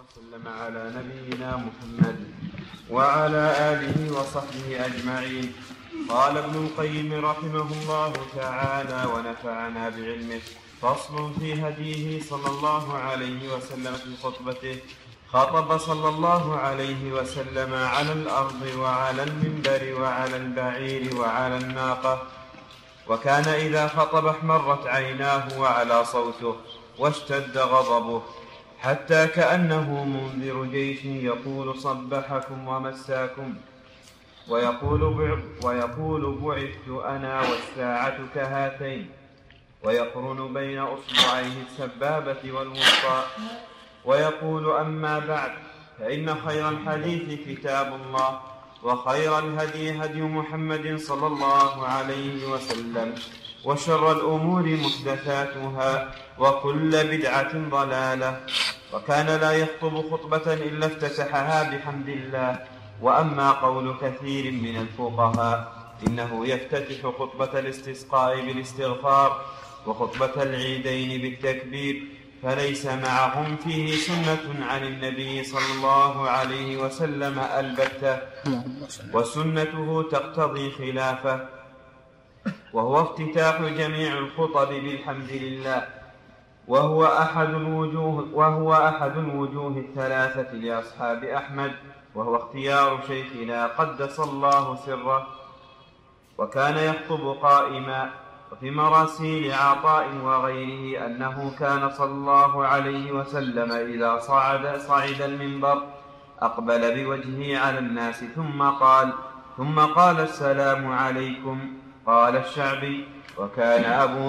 وسلم على نبينا محمد وعلى آله وصحبه أجمعين. قال ابن القيم رحمه الله تعالى ونفعنا بعلمه: فصل في هديه صلى الله عليه وسلم في خطبته. خطب صلى الله عليه وسلم على الأرض وعلى المنبر وعلى البعير وعلى الناقة، وكان إذا خطب احمرت عيناه وعلى صوته واشتد غضبه، حتى كأنه منذر جيش يقول: صبحكم ومساكم، ويقول: بعثت أنا والساعة كهاتين، ويقرن بين أصبعيه السبابة والوسطى، ويقول: أما بعد، فإن خير الحديث كتاب الله، وخير الهدي هدي محمد صلى الله عليه وسلم، وشر الأمور محدثاتها، وكل بدعة ضلالة. وكان لا يخطب خطبة إلا افتتحها بحمد الله. وأما قول كثير من الفقهاء إنه يفتتح خطبة الاستسقاء بالاستغفار وخطبة العيدين بالتكبير، فليس معهم فيه سنة عن النبي صلى الله عليه وسلم البتة، وسنته تقتضي خلافه، وهو افتتاح جميع الخطب بالحمد لله، وهو أحد الوجوه الثلاثة لأصحاب أحمد، وهو اختيار شيخنا قدس الله سره. وكان يخطب قائما. وفي مراسيل عطاء وغيره أنه كان صلى الله عليه وسلم إذا صعد المنبر أقبل بوجهه على الناس ثم قال: السلام عليكم. قال الشعبي: وكان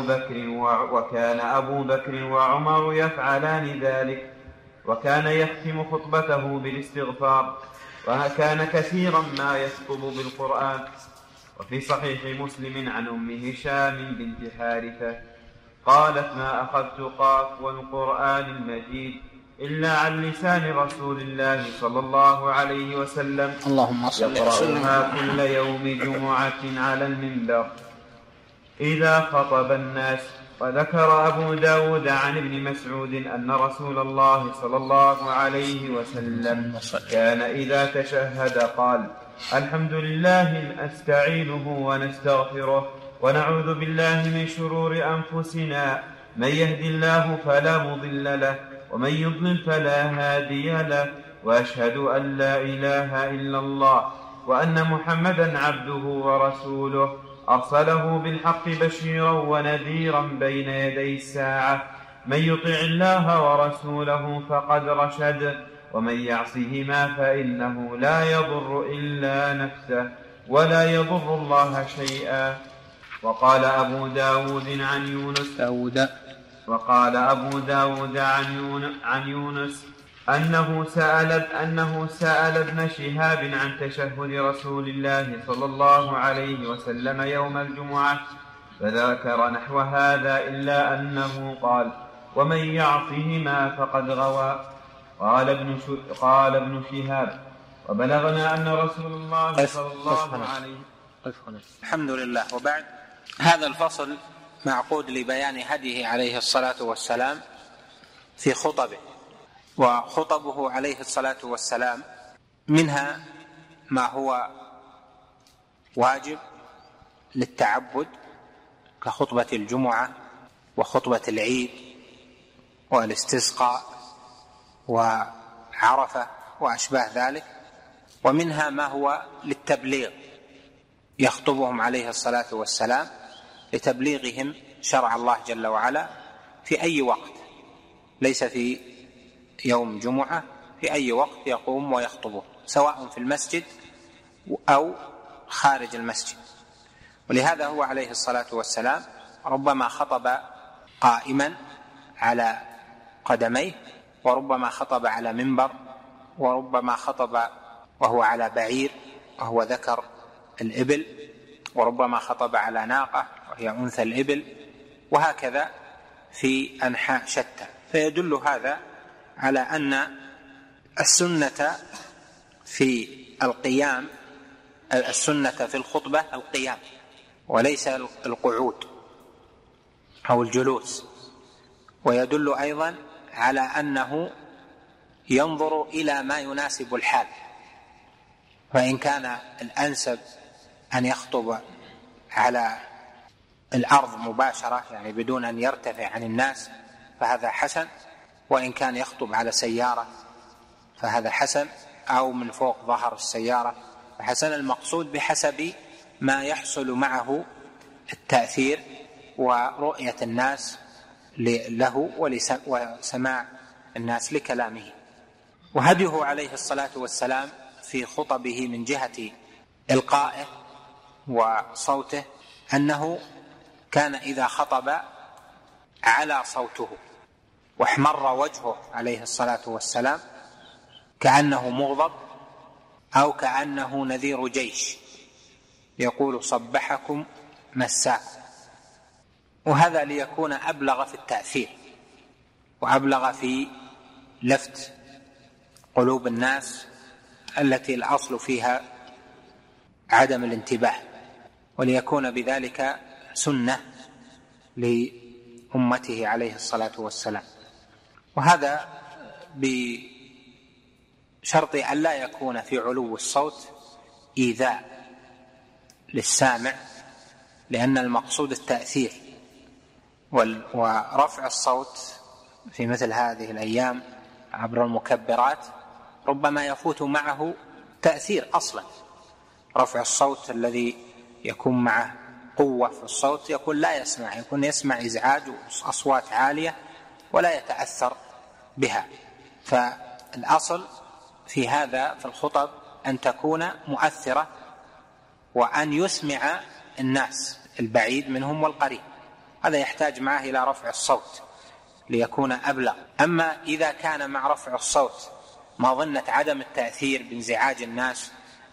أبو بكر وعمر يفعلان ذلك. وكان يختم خطبته بالاستغفار. وكان كثيرا ما يخطب بالقرآن. وفي صحيح مسلم عن أم هشام بنت حارثة قالت: ما أخذت قاف والقرآن المجيد إلا عن لسان رسول الله صلى الله عليه وسلم يقرأها كل يوم جمعة على المنبر إذا خطب الناس. وذكر أبو داود عن ابن مسعود أن رسول الله صلى الله عليه وسلم كان إذا تشهد قال: الحمد لله نستعينه ونستغفره ونعوذ بالله من شرور أنفسنا، من يهد الله فلا مضل له ومن يضلل فلا هادي له، وأشهد أن لا إله إلا الله وأن محمدا عبده ورسوله أرسله بالحق بشيرا ونذيرا بين يدي الساعة، من يطع الله ورسوله فقد رشد، ومن يعصهما فإنه لا يضر إلا نفسه ولا يضر الله شيئا. وقال أبو داود عن يونس أنه سأل ابن شهاب عن تشهد رسول الله صلى الله عليه وسلم يوم الجمعة فذكر نحو هذا، إلا أنه قال: ومن يعصهما فقد غوى. قال ابن شهاب: وبلغنا أن رسول الله صلى الله عليه وسلم. الحمد لله. وبعد، هذا الفصل معقود لبيان هديه عليه الصلاة والسلام في خطبه. وخطبه عليه الصلاة والسلام منها ما هو واجب للتعبد كخطبة الجمعة وخطبة العيد والاستسقاء وعرفة وأشباه ذلك، ومنها ما هو للتبليغ، يخطبهم عليه الصلاة والسلام لتبليغهم شرع الله جل وعلا في أي وقت، ليس في يوم جمعة، في أي وقت يقوم ويخطبه، سواء في المسجد أو خارج المسجد. ولهذا هو عليه الصلاة والسلام ربما خطب قائما على قدميه، وربما خطب على منبر، وربما خطب وهو على بعير وهو ذكر الإبل، وربما خطب على ناقة وهي أنثى الإبل، وهكذا في أنحاء شتى. فيدل هذا على أن السنة في القيام، السنة في الخطبة القيام وليس القعود أو الجلوس. ويدل أيضا على أنه ينظر إلى ما يناسب الحال، فإن كان الأنسب أن يخطب على الأرض مباشرة يعني بدون أن يرتفع عن الناس فهذا حسن، وإن كان يخطب على سيارة فهذا حسن، أو من فوق ظهر السيارة فحسن. المقصود بحسب ما يحصل معه التأثير ورؤية الناس له وسماع الناس لكلامه. وهديه عليه الصلاة والسلام في خطبه من جهة إلقائه وصوته أنه كان إذا خطب على صوته واحمر وجهه عليه الصلاة والسلام كأنه مغضب أو كأنه نذير جيش يقول صبحكم مساكم، وهذا ليكون أبلغ في التأثير وأبلغ في لفت قلوب الناس التي الأصل فيها عدم الانتباه، وليكون بذلك سنة لأمته عليه الصلاة والسلام. وهذا بشرط أن لا يكون في علو الصوت إيذاء للسامع، لأن المقصود التأثير، ورفع الصوت في مثل هذه الأيام عبر المكبرات ربما يفوت معه تأثير أصلا. رفع الصوت الذي يكون معه قوة في الصوت يكون لا يسمع، يكون يسمع إزعاج وأصوات عالية ولا يتأثر بها. فالأصل في هذا في الخطب أن تكون مؤثرة وأن يسمع الناس البعيد منهم والقريب، هذا يحتاج معه إلى رفع الصوت ليكون أبلغ. أما إذا كان مع رفع الصوت مظنة عدم التأثير بانزعاج الناس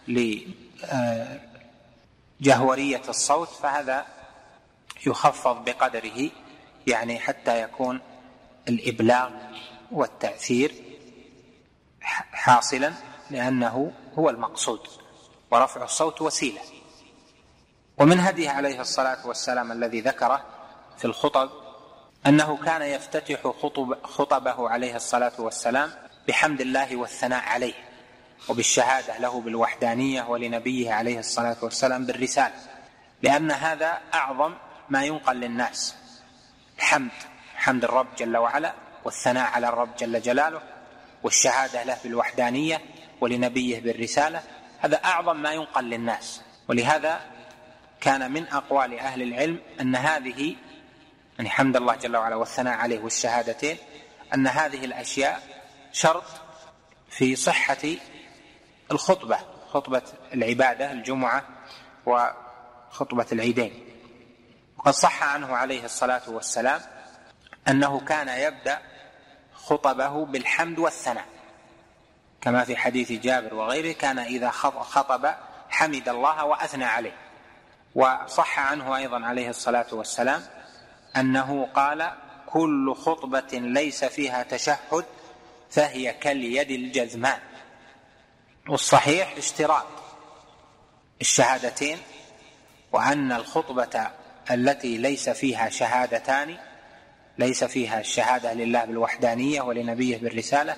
لجهورية الصوت فهذا يخفض بقدره، يعني حتى يكون الإبلاغ والتأثير حاصلا، لأنه هو المقصود، ورفع الصوت وسيلة. ومن هديه عليه الصلاة والسلام الذي ذكره في الخطب أنه كان يفتتح خطبه عليه الصلاة والسلام بحمد الله والثناء عليه وبالشهادة له بالوحدانية ولنبيه عليه الصلاة والسلام بالرسالة، لأن هذا أعظم ما ينقل للناس، حمد الرب جل وعلا والثناء على الرب جل جلاله والشهادة له بالوحدانية ولنبيه بالرسالة، هذا أعظم ما ينقل للناس. ولهذا كان من أقوال أهل العلم أن هذه يعني حمد الله جل وعلا والثناء عليه والشهادتين أن هذه الأشياء شرط في صحة الخطبة، خطبة العبادة الجمعة وخطبة العيدين. وقد صح عنه عليه الصلاة والسلام أنه كان يبدأ خطبه بالحمد والثناء، كما في حديث جابر وغيره كان إذا خطب حمد الله وأثنى عليه. وصح عنه أيضا عليه الصلاة والسلام أنه قال كل خطبة ليس فيها تشهد فهي كاليد الجذمان. والصحيح اشتراط الشهادتين، وأن الخطبة التي ليس فيها شهادتان، ليس فيها الشهادة لله بالوحدانية ولنبيه بالرسالة،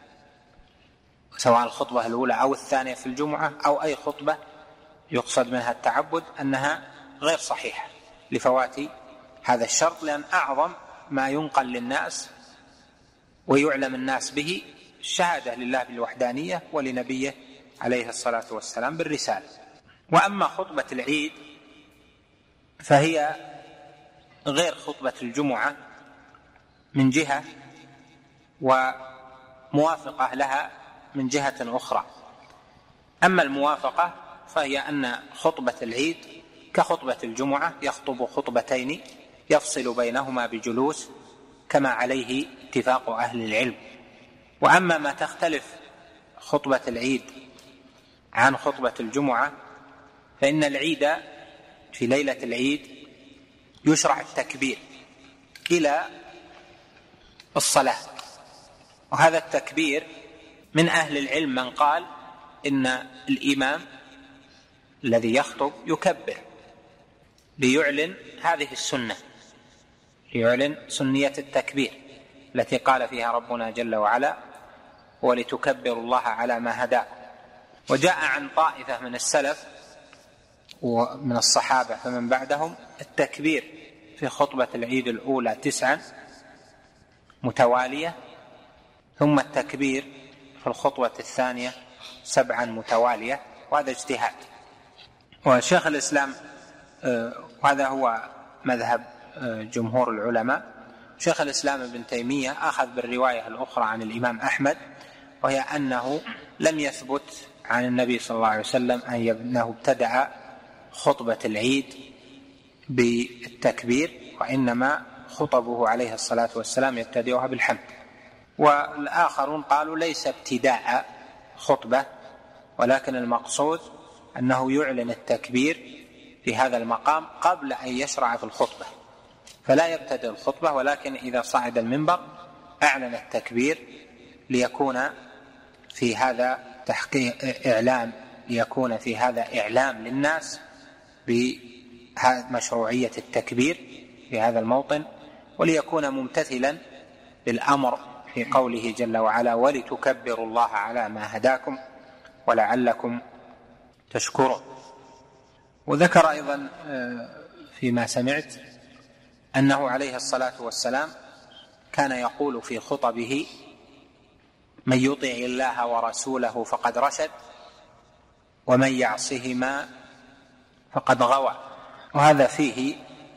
سواء الخطبة الأولى أو الثانية في الجمعة أو أي خطبة يقصد منها التعبد، أنها غير صحيحة لفوات هذا الشرط، لأن أعظم ما ينقل للناس ويعلم الناس به الشهادة لله بالوحدانية ولنبيه عليه الصلاة والسلام بالرسالة. وأما خطبة العيد فهي غير خطبة الجمعة من جهة وموافقة لها من جهة أخرى. أما الموافقة فهي أن خطبة العيد كخطبة الجمعة يخطب خطبتين يفصل بينهما بجلوس كما عليه اتفاق أهل العلم. وأما ما تختلف خطبة العيد عن خطبة الجمعة فإن العيد في ليلة العيد يشرع التكبير إلى الصلاة، وهذا التكبير من أهل العلم من قال إن الإمام الذي يخطب يكبر ليعلن هذه السنة، ليعلن سنية التكبير التي قال فيها ربنا جل وعلا ولتكبروا الله على ما هداكم. وجاء عن طائفة من السلف ومن الصحابة فمن بعدهم التكبير في خطبة العيد الأولى 9 متوالية، ثم التكبير في الخطبة الثانية 7 متوالية، وهذا اجتهاد. وشيخ الإسلام، وهذا هو مذهب جمهور العلماء، شيخ الإسلام ابن تيمية أخذ بالرواية الأخرى عن الإمام أحمد، وهي أنه لم يثبت عن النبي صلى الله عليه وسلم أنه ابتدع خطبة العيد بالتكبير، وإنما خطبه عليه الصلاة والسلام يبتدئها بالحمد. والآخرون قالوا ليس ابتداء خطبة، ولكن المقصود أنه يعلن التكبير في هذا المقام قبل أن يشرع في الخطبة، فلا يبتدئ الخطبة، ولكن إذا صعد المنبر أعلن التكبير ليكون في هذا تحقيق إعلام، ليكون في هذا إعلام للناس بمشروعية التكبير في هذا الموطن، وليكون ممتثلا للأمر في قوله جل وعلا ولتكبروا الله على ما هداكم ولعلكم تشكرون. وذكر أيضا فيما سمعت أنه عليه الصلاة والسلام كان يقول في خطبه من يطع الله ورسوله فقد رشد ومن يعصهما فقد غوى. وهذا فيه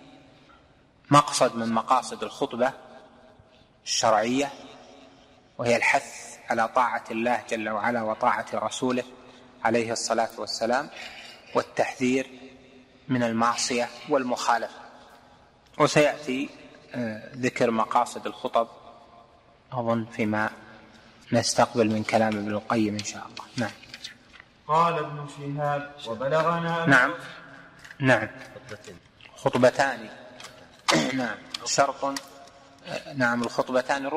مقصد من مقاصد الخطبة الشرعية، وهي الحث على طاعة الله جل وعلا وطاعة رسوله عليه الصلاة والسلام، والتحذير من المعصية والمخالفة. وسيأتي ذكر مقاصد الخطب أظن فيما نستقبل من كلام ابن القيم إن شاء الله. نعم. قال ابن شهاب وبلغنا نعم خطبتان. نعم شرط. نعم الخطبتان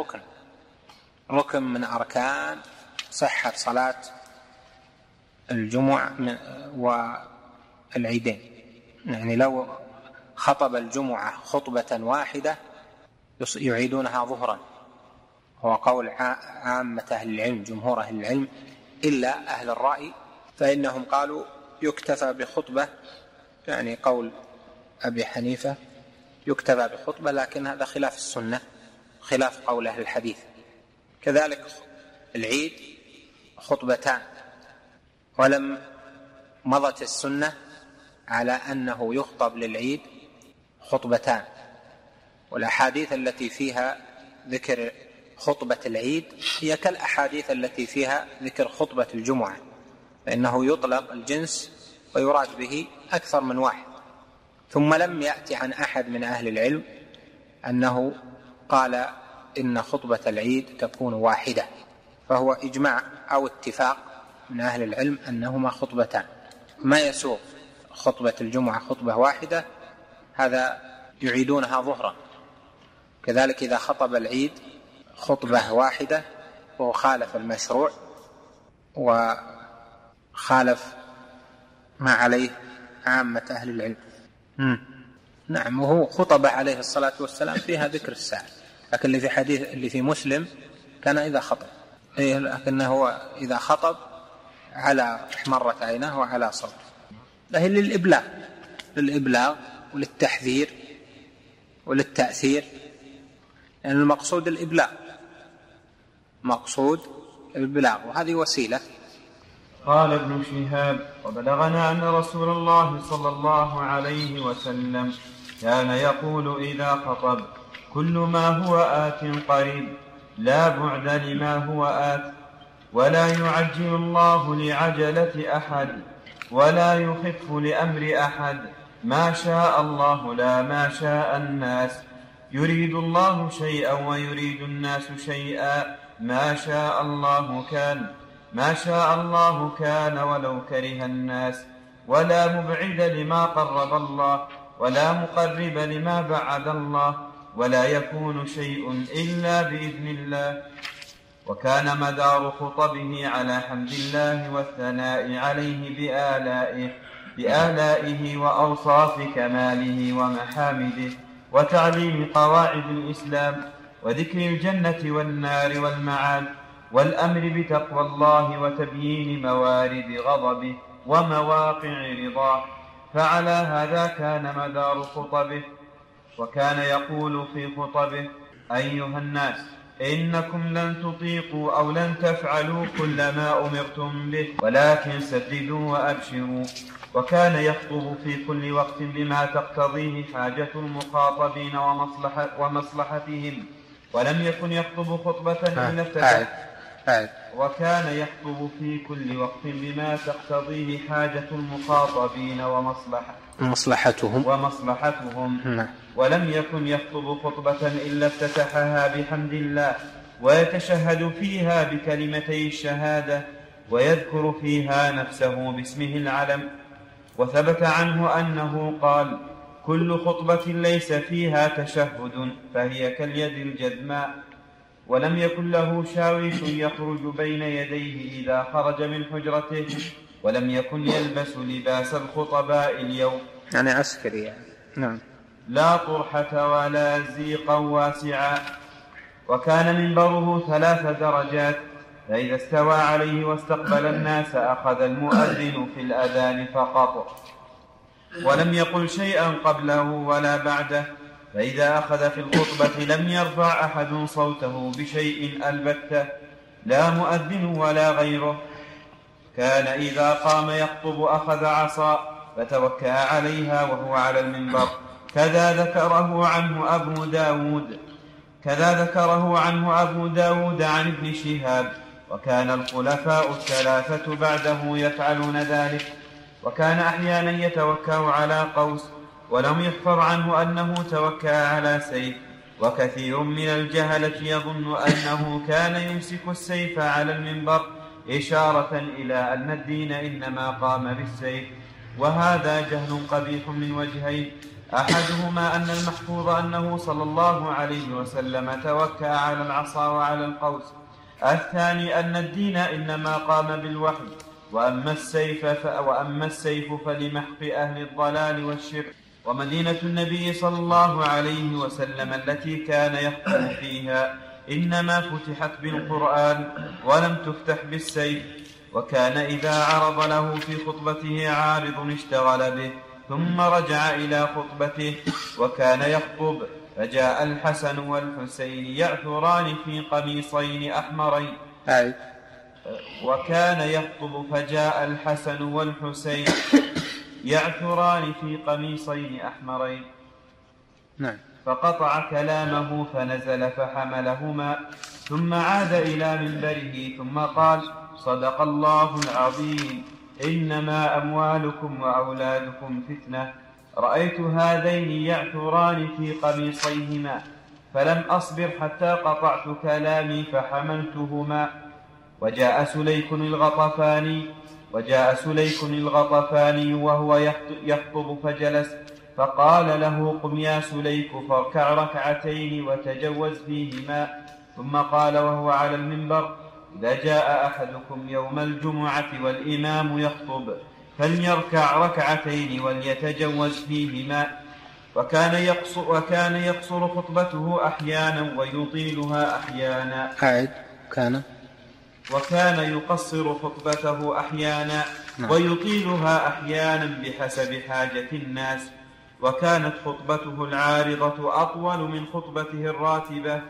ركن من أركان صحة صلاة الجمعة والعيدين. يعني لو خطب الجمعة خطبة واحدة يعيدونها ظهرا، هو قول عامة أهل العلم جمهور أهل العلم إلا أهل الرأي، فإنهم قالوا يكتفى بخطبة، يعني قول أبي حنيفة يكتفى بخطبة، لكن هذا خلاف السنة، خلاف قول أهل الحديث. كذلك العيد خطبتان، ولم مضت السنة على أنه يخطب للعيد خطبتان، والأحاديث التي فيها ذكر خطبة العيد هي كالأحاديث التي فيها ذكر خطبة الجمعة، فإنه يطلق الجنس ويراد به أكثر من واحد. ثم لم يأتي عن أحد من أهل العلم أنه قال إن خطبة العيد تكون واحدة، فهو إجماع أو اتفاق من أهل العلم أنهما خطبتان. ما يسوق خطبة الجمعة خطبة واحدة هذا يعيدونها ظهرا. كذلك إذا خطب العيد خطبة واحدة وهو خالف المشروع وخالف ما عليه عامة أهل العلم. نعم. وهو خطبة عليه الصلاة والسلام فيها ذكر الساعة، لكن اللي في حديث اللي في مسلم كان إذا خطب، لكنه إذا خطب على احمرت عيناه وعلى صوته، له للإبلاغ وللتحذير وللتأثير، يعني المقصود الإبلاغ، وهذه وسيلة. قال ابن شهاب وبلغنا أن رسول الله صلى الله عليه وسلم كان يقول إذا خطب كل ما هو آت قريب لا بعد لما هو آت، ولا يعجل الله لعجلة أحد ولا يخف لأمر أحد، ما شاء الله لا ما شاء الناس، يريد الله شيئا ويريد الناس شيئا، ما شاء الله كان ولو كره الناس، ولا مبعد لما قرب الله ولا مقرب لما بعد الله، ولا يكون شيء إلا بإذن الله. وكان مدار خطبه على حمد الله والثناء عليه بآلائه وأوصاف كماله ومحامده، وتعليم قواعد الإسلام، وذكر الجنة والنار والمعاد، والأمر بتقوى الله وتبيين موارد غضبه ومواقع رضاه، فعلى هذا كان مدار خطبه. وكان يقول في خطبه: أيها الناس، إنكم لن تطيقوا أو لن تفعلوا كل ما أمرتم به، ولكن سددوا وأبشروا. وكان يخطب في كل وقت بما تقتضيه حاجة المخاطبين ومصلحتهم، ولم يكن يخطب خطبة إلا افتتح. وكان يخطب في كل وقت بما تقتضيه حاجة المخاطبين ومصلحتهم ولم يكن يخطب خطبة إلا افتتحها بحمد الله، ويتشهد فيها بكلمتي الشهادة، ويذكر فيها نفسه باسمه العلم. وثبت عنه أنه قال: كل خطبة ليس فيها تشهد فهي كاليد الجذماء. ولم يكن له شاويش يخرج بين يديه إذا خرج من حجرته، ولم يكن يلبس لباس الخطباء اليوم، يعني عسكري يعني. نعم. لا طرحة ولا زيقا واسعا. وكان منبره 3 درجات، فإذا استوى عليه واستقبل الناس أخذ المؤذن في الأذان فقط، ولم يقل شيئا قبله ولا بعده. فإذا أخذ في الخطبة لم يرفع أحد صوته بشيء البتة، لا مؤذن ولا غيره. كان إذا قام يخطب أخذ عصا فتوكأ عليها وهو على المنبر. كذا ذكره عنه أبو داود عن ابن شهاب. وكان الخلفاء 3 بعده يفعلون ذلك. وكان أحيانا يتوكأ على قوس، ولم يحفر عنه أنه توكأ على سيف. وكثير من الجهلة يظن أنه كان يمسك السيف على المنبر إشارة إلى أن الدين إنما قام بالسيف، وهذا جهل قبيح من وجهين: أحدهما أن المحفوظ أنه صلى الله عليه وسلم توكأ على العصا وعلى القوس. الثاني أن الدين إنما قام بالوحي، وأما السيف فلمحق أهل الضلال والشرك. ومدينة النبي صلى الله عليه وسلم التي كان يخطب فيها إنما فتحت بالقرآن ولم تفتح بالسيف. وكان إذا عرض له في خطبته عارض اشتغل به ثم رجع إلى خطبته. وكان يخطب فجاء الحسن والحسين يعثران في قميصين أحمرين. وكان يخطب فجاء الحسن والحسين يعثران في قميصين أحمرين. نعم. فقطع كلامه فنزل فحملهما، ثم عاد إلى منبره ثم قال: صدق الله العظيم، إنما أموالكم وأولادكم فتنة. رأيت هذين يعثران في قميصيهما فلم أصبر حتى قطعت كلامي فحملتهما. وجاء سليك الغطفاني وهو يخطب فجلس، فقال له: قم يا سليك فاركع ركعتين وتجوز فيهما. ثم قال وهو على المنبر: إذا جاء أحدكم يوم الجمعة والإمام يخطب فليركع ركعتين وليتجوز فيهما. وكان يقصر خطبته أحيانا ويطيلها أحيانا. وكان يقصر خطبته أحيانا ويطيلها أحيانا بحسب حاجة الناس. وكانت خطبته العارضة أطول من خطبته الراتبة.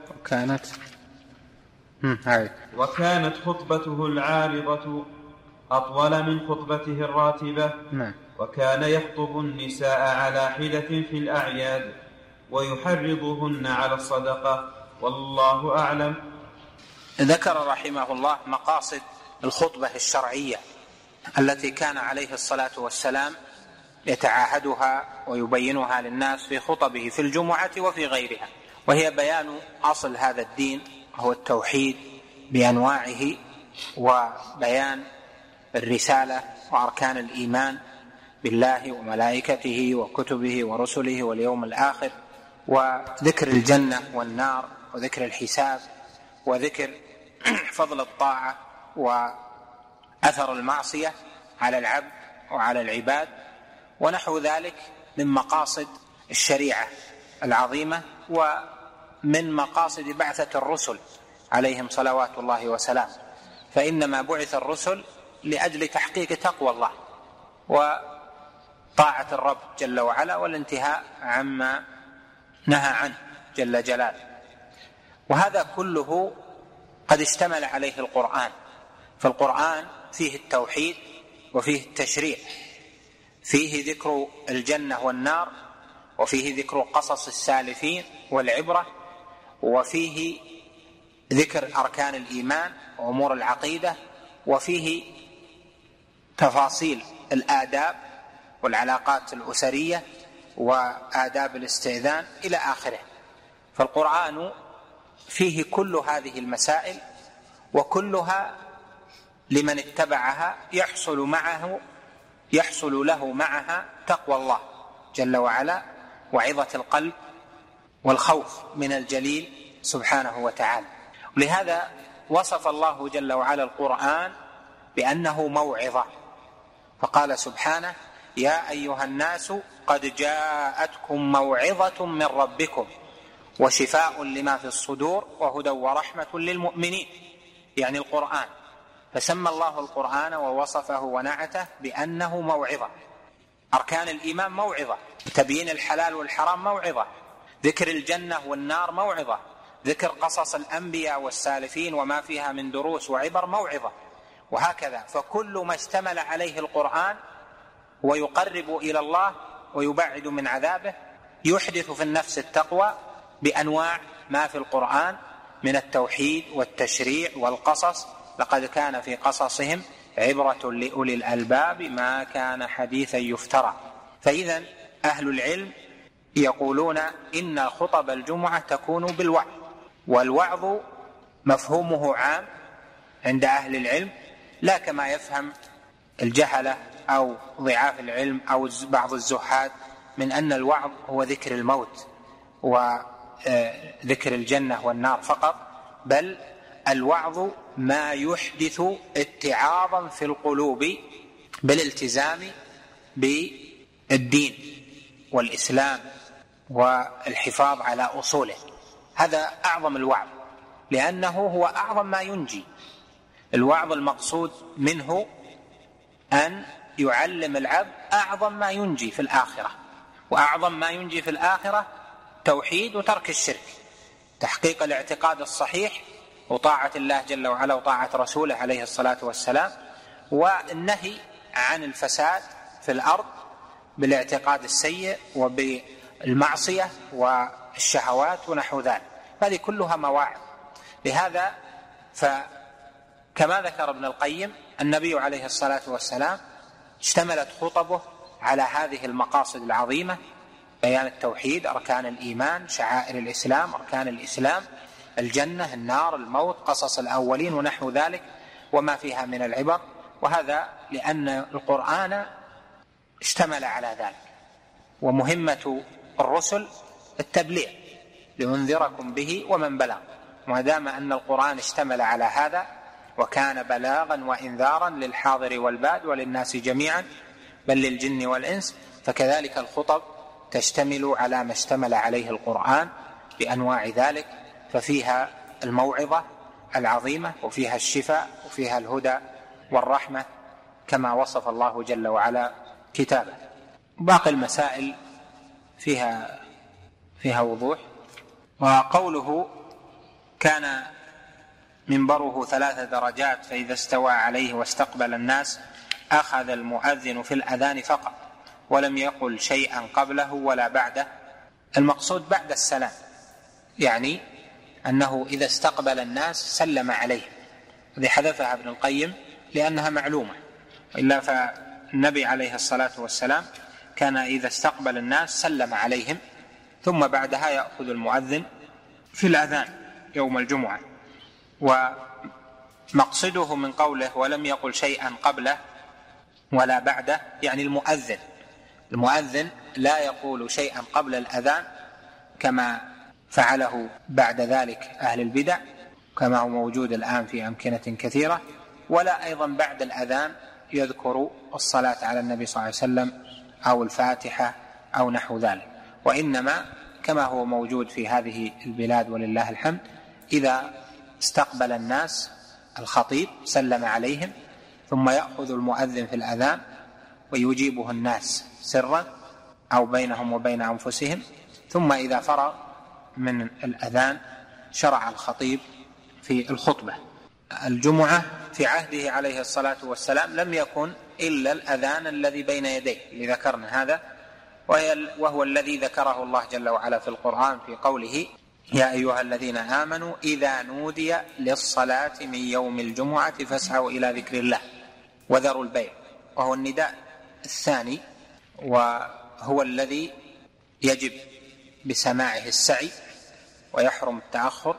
وكانت خطبته العارضة أطول من خطبته الراتبة. وكان يخطب النساء على حدة في الأعياد ويحرضهن على الصدقة، والله أعلم. ذكر رحمه الله مقاصد الخطبة الشرعية التي كان عليه الصلاة والسلام يتعاهدها ويبينها للناس في خطبه في الجمعة وفي غيرها، وهي بيان أصل هذا الدين هو التوحيد بأنواعه، وبيان الرسالة وأركان الإيمان بالله وملائكته وكتبه ورسله واليوم الآخر، وذكر الجنة والنار، وذكر الحساب، وذكر فضل الطاعة وأثر المعصية على العبد وعلى العباد، ونحو ذلك من مقاصد الشريعة العظيمة ومن مقاصد بعثة الرسل عليهم صلوات الله وسلامه، فإنما بعث الرسل لأجل تحقيق تقوى الله وطاعة الرب جل وعلا والانتهاء عما نهى عنه جل جلاله. وهذا كله قد اشتمل عليه القرآن، فالقرآن فيه التوحيد وفيه التشريع، فيه ذكر الجنة والنار، وفيه ذكر قصص السالفين والعبرة، وفيه ذكر أركان الإيمان وأمور العقيدة، وفيه تفاصيل الآداب والعلاقات الأسرية وآداب الاستئذان إلى آخره. فالقرآن فيه كل هذه المسائل، وكلها لمن اتبعها يحصل له معها تقوى الله جل وعلا وعظة القلب والخوف من الجليل سبحانه وتعالى. ولهذا وصف الله جل وعلا القرآن بأنه موعظة، فقال سبحانه: يا أيها الناس قد جاءتكم موعظة من ربكم وشفاء لما في الصدور وهدى ورحمة للمؤمنين، يعني القرآن. فسمى الله القرآن ووصفه ونعته بأنه موعظة. أركان الإيمان موعظة، تبيين الحلال والحرام موعظة، ذكر الجنة والنار موعظة، ذكر قصص الأنبياء والسالفين وما فيها من دروس وعبر موعظة، وهكذا. فكل ما اشتمل عليه القرآن ويقرب إلى الله ويبعد من عذابه يحدث في النفس التقوى بأنواع ما في القرآن من التوحيد والتشريع والقصص. لقد كان في قصصهم عبرة لأولي الألباب ما كان حديثا يفترى. فإذا أهل العلم يقولون إن خطب الجمعة تكون بالوعظ، والوعظ مفهومه عام عند أهل العلم، لا كما يفهم الجهلة أو ضعاف العلم أو بعض الزهاد من أن الوعظ هو ذكر الموت وذكر الجنة والنار فقط، بل الوعظ ما يحدث اتعاظا في القلوب بالالتزام بالدين والإسلام والحفاظ على أصوله. هذا أعظم الوعظ، لأنه هو أعظم ما ينجي. الوعظ المقصود منه أن يعلم العبد أعظم ما ينجي في الآخرة، وأعظم ما ينجي في الآخرة توحيد وترك الشرك، تحقيق الاعتقاد الصحيح وطاعة الله جل وعلا وطاعة رسوله عليه الصلاة والسلام، والنهي عن الفساد في الأرض بالاعتقاد السيء وبالمعصية والشهوات ونحو ذلك. هذه كلها مواعظ. لهذا فكما ذكر ابن القيم النبي عليه الصلاة والسلام اشتملت خطبه على هذه المقاصد العظيمة: بيان التوحيد، أركان الإيمان، شعائر الإسلام، أركان الإسلام، الجنة، النار، الموت، قصص الأولين ونحو ذلك وما فيها من العبر. وهذا لأن القرآن اشتمل على ذلك. ومهمة الرسل التبليغ لينذركم به ومن بلغ. ما دام أن القرآن اشتمل على هذا وكان بلاغا وإنذارا للحاضر والباد وللناس جميعا بل للجن والإنس، فكذلك الخطب تشتمل على ما اشتمل عليه القرآن بأنواع ذلك، ففيها الموعظة العظيمة وفيها الشفاء وفيها الهدى والرحمة كما وصف الله جل وعلا كتابه. باقي المسائل فيها وضوح. وقوله كان منبره 3 درجات فإذا استوى عليه واستقبل الناس أخذ المؤذن في الأذان فقط ولم يقل شيئا قبله ولا بعده. المقصود بعد السلام، يعني أنه إذا استقبل الناس سلم عليهم. هذه حذفها ابن القيم لأنها معلومة، إلا فالنبي عليه الصلاة والسلام كان إذا استقبل الناس سلم عليهم، ثم بعدها يأخذ المؤذن في الأذان يوم الجمعة. ومقصده من قوله ولم يقل شيئا قبله ولا بعده يعني المؤذن لا يقول شيئا قبل الأذان كما فعله بعد ذلك أهل البدع، كما هو موجود الآن في أمكنة كثيرة، ولا أيضا بعد الأذان يذكر الصلاة على النبي صلى الله عليه وسلم أو الفاتحة أو نحو ذلك. وإنما كما هو موجود في هذه البلاد ولله الحمد، إذا استقبل الناس الخطيب سلم عليهم، ثم يأخذ المؤذن في الأذان ويجيبه الناس سرا أو بينهم وبين أنفسهم، ثم إذا فرغ من الأذان شرع الخطيب في الخطبة. الجمعة في عهده عليه الصلاة والسلام لم يكن إلا الأذان الذي بين يديه، لذكرنا هذا، وهو الذي ذكره الله جل وعلا في القرآن في قوله: يا أيها الذين آمنوا إذا نودي للصلاة من يوم الجمعة فاسعوا إلى ذكر الله وذروا البيع. وهو النداء الثاني، وهو الذي يجب بسماعه السعي ويحرم التأخر،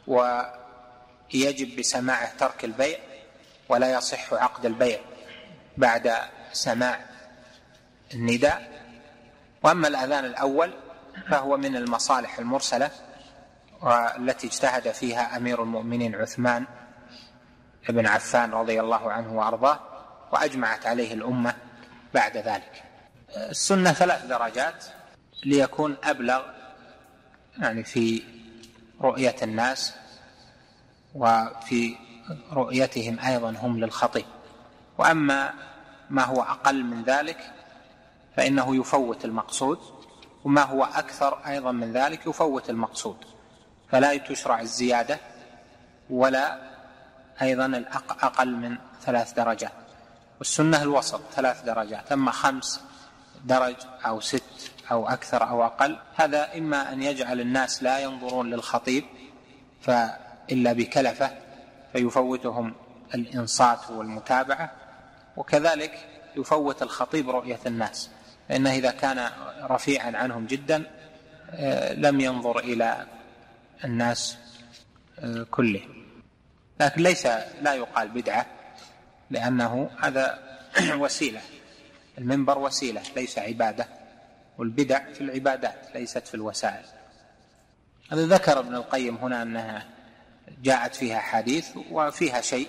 ويجب بسماعه ترك البيع، ولا يصح عقد البيع بعد سماع النداء. وأما الأذان الأول فهو من المصالح المرسلة والتي اجتهد فيها أمير المؤمنين عثمان بن عفان رضي الله عنه وأرضاه، وأجمعت عليه الأمة بعد ذلك. السنة 3 درجات ليكون أبلغ يعني في رؤية الناس وفي رؤيتهم أيضا هم للخطيب. وأما ما هو أقل من ذلك فإنه يفوت المقصود، وما هو أكثر أيضا من ذلك يفوت المقصود، فلا تشرع الزيادة ولا أيضا الأقل من 3 درجات. والسنة الوسط 3 درجات، أما 5 درج أو 6 أو أكثر أو أقل، هذا إما أن يجعل الناس لا ينظرون للخطيب إلا بكلفة فيفوتهم الإنصات والمتابعة، وكذلك يفوت الخطيب رؤية الناس، لأنه إذا كان رفيعا عنهم جدا لم ينظر إلى الناس كله. لكن لا يقال بدعة، لأنه هذا وسيلة، المنبر وسيلة ليس عبادة، والبدع في العبادات ليست في الوسائل. هذا ذكر ابن القيم هنا أنها جاءت فيها حديث وفيها شيء،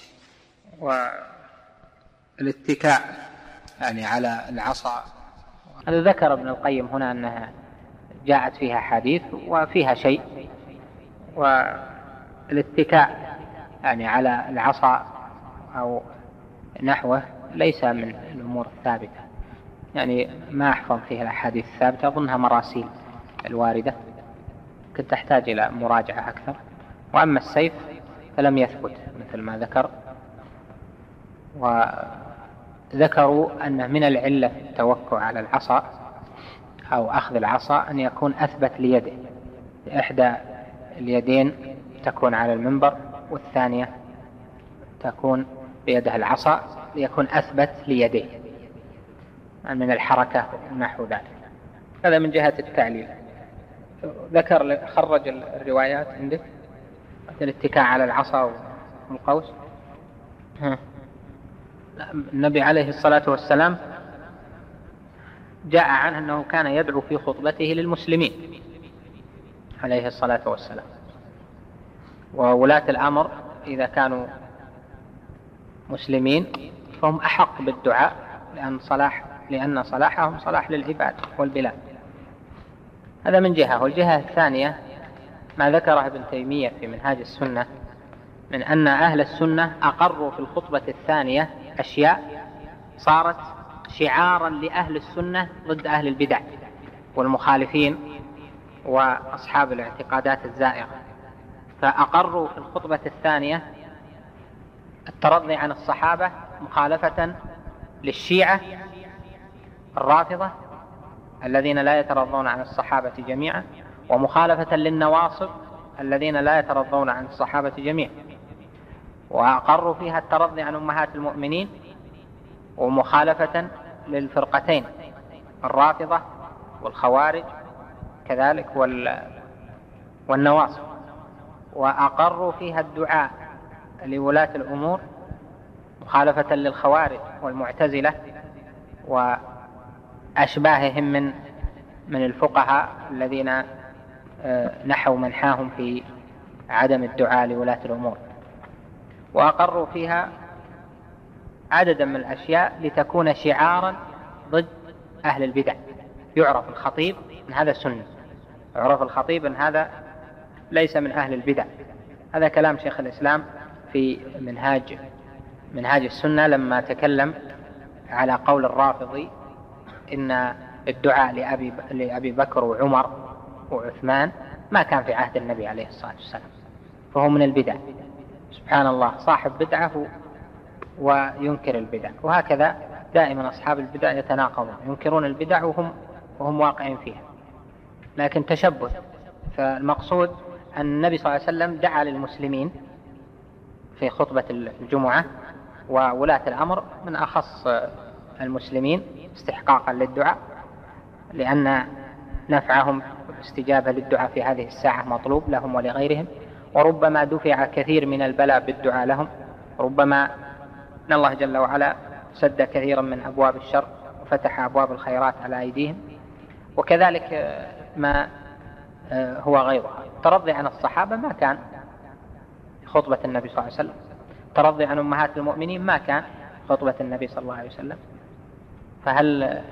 والاتكاء يعني على العصا. هذا ذكر ابن القيم هنا أنها جاءت فيها حديث وفيها شيء، والاتكاء يعني على العصا أو نحوه ليس من الأمور الثابتة، يعني ما أحفظ فيها الأحاديث الثابتة، أظنها مراسيل الواردة، كنت تحتاج إلى مراجعة أكثر. وأما السيف فلم يثبت مثل ما ذكر، وذكروا أن من العلة في التوكل على العصا أو أخذ العصا أن يكون أثبت ليده، إحدى اليدين تكون على المنبر والثانية تكون بيده العصا ليكون أثبت ليديه من الحركة ونحو ذلك. هذا من جهة التعليل. ذكر خرج الروايات عندك الاتكاء على العصا والقوس. النبي عليه الصلاة والسلام جاء عنه أنه كان يدعو في خطبته للمسلمين عليه الصلاة والسلام، وولاة الأمر إذا كانوا مسلمين فهم أحق بالدعاء، لأن صلاحهم صلاح للعباد والبلاد. هذا من جهة. والجهة الثانية ما ذكره ابن تيمية في منهاج السنة من أن أهل السنة أقروا في الخطبة الثانية أشياء صارت شعارا لأهل السنة ضد أهل البدع والمخالفين وأصحاب الاعتقادات الزائغة. فأقروا في الخطبة الثانية الترضي عن الصحابة مخالفة للشيعة الرافضة الذين لا يترضون عن الصحابة جميعا، ومخالفة للنواصب الذين لا يترضون عن الصحابة جميعا. وأقروا فيها الترضي عن أمهات المؤمنين، ومخالفة للفرقتين الرافضة والخوارج كذلك والنواصب. وأقروا فيها الدعاء لولاة الأمور مخالفة للخوارج والمعتزلة وأشباههم من الفقهاء الذين نحوا منحاهم في عدم الدعاء لولاة الأمور. وأقروا فيها عددا من الأشياء لتكون شعارا ضد أهل البدع. يعرف الخطيب أن هذا سنة، يعرف الخطيب أن هذا ليس من أهل البدع، هذا كلام شيخ الإسلام في منهاج السنة لما تكلم على قول الرافضي إن الدعاء لأبي بكر وعمر وعثمان ما كان في عهد النبي عليه الصلاة والسلام، فهو من البدع. سبحان الله، صاحب بدعة وينكر البدع، وهكذا دائما أصحاب البدع يتناقضون، ينكرون البدع وهم واقعين فيها، لكن تشبه. فالمقصود أن النبي صلى الله عليه وسلم دعا للمسلمين في خطبة الجمعة، وولاة الأمر من أخص المسلمين استحقاقا للدعاء، لأن نفعهم والاستجابة للدعاء في هذه الساعة مطلوب لهم ولغيرهم، وربما دفع كثير من البلاء بالدعاء لهم، ربما أن الله جل وعلا سد كثيرا من أبواب الشر وفتح أبواب الخيرات على أيديهم، وكذلك ما هو غيرها. الترضي عن الصحابة ما كان خطبة النبي صلى الله عليه وسلم، الترضي عن أمهات المؤمنين ما كان خطبة النبي صلى الله عليه وسلم، فهل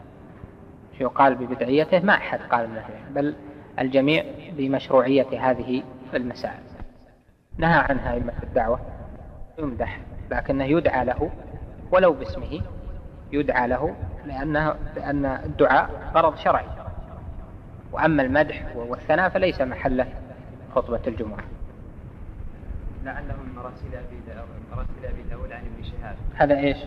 يقال ببدعيته؟ ما أحد قال منه، بل الجميع بمشروعية هذه المسائل. نهى عنها أئمة الدعوة، يمدح لكنه يدعى له ولو باسمه، يدعى له لأن الدعاء غرض شرعي، وأما المدح والثناء فليس محله خطبة الجمعة. لعلهم مراسيل أبي داود عن ابن شهاب. هذا إيش؟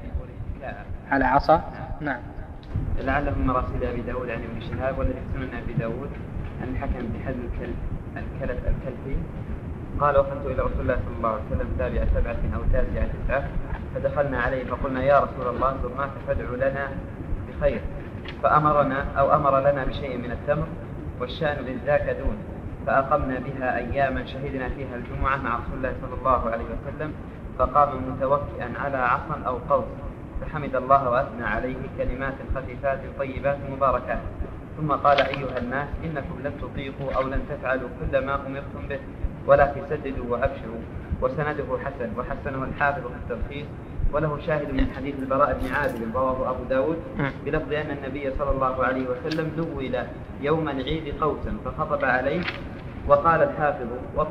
على عصا؟ نعم. لعلهم مراسيل أبي داود عن ابن شهاب، والذي في سنن أبي داود أن الحكم بحد الكلفي قال: وصلت إلى رسول الله صلى الله عليه وسلم تابع 7 أو تاسع 9، فدخلنا عليه فقلنا: يا رسول الله زرناك فادع لنا بخير، أمر لنا بشيء من التمر، والشأن للذاك دون، فأقمنا بها أياما شهدنا فيها الجمعة مع رسول الله صلى الله عليه وسلم، فقام متوكئا على عصا أو قوس، فحمد الله وأثنى عليه كلمات خفيفات طيبات مباركات، ثم قال: أيها الناس، إنكم لن تطيقوا أو لن تفعلوا كل ما أمرتم به، ولكن سددوا وأبشروا. وسنده حسن، وحسنه الحافظ في التلخيص، وله شاهد من حديث البراء بن عازب رواه أبو داود بلفظ أن النبي صلى الله عليه وسلم نول يوم العيد قوسا فخطب عليه. وقال الحافظ: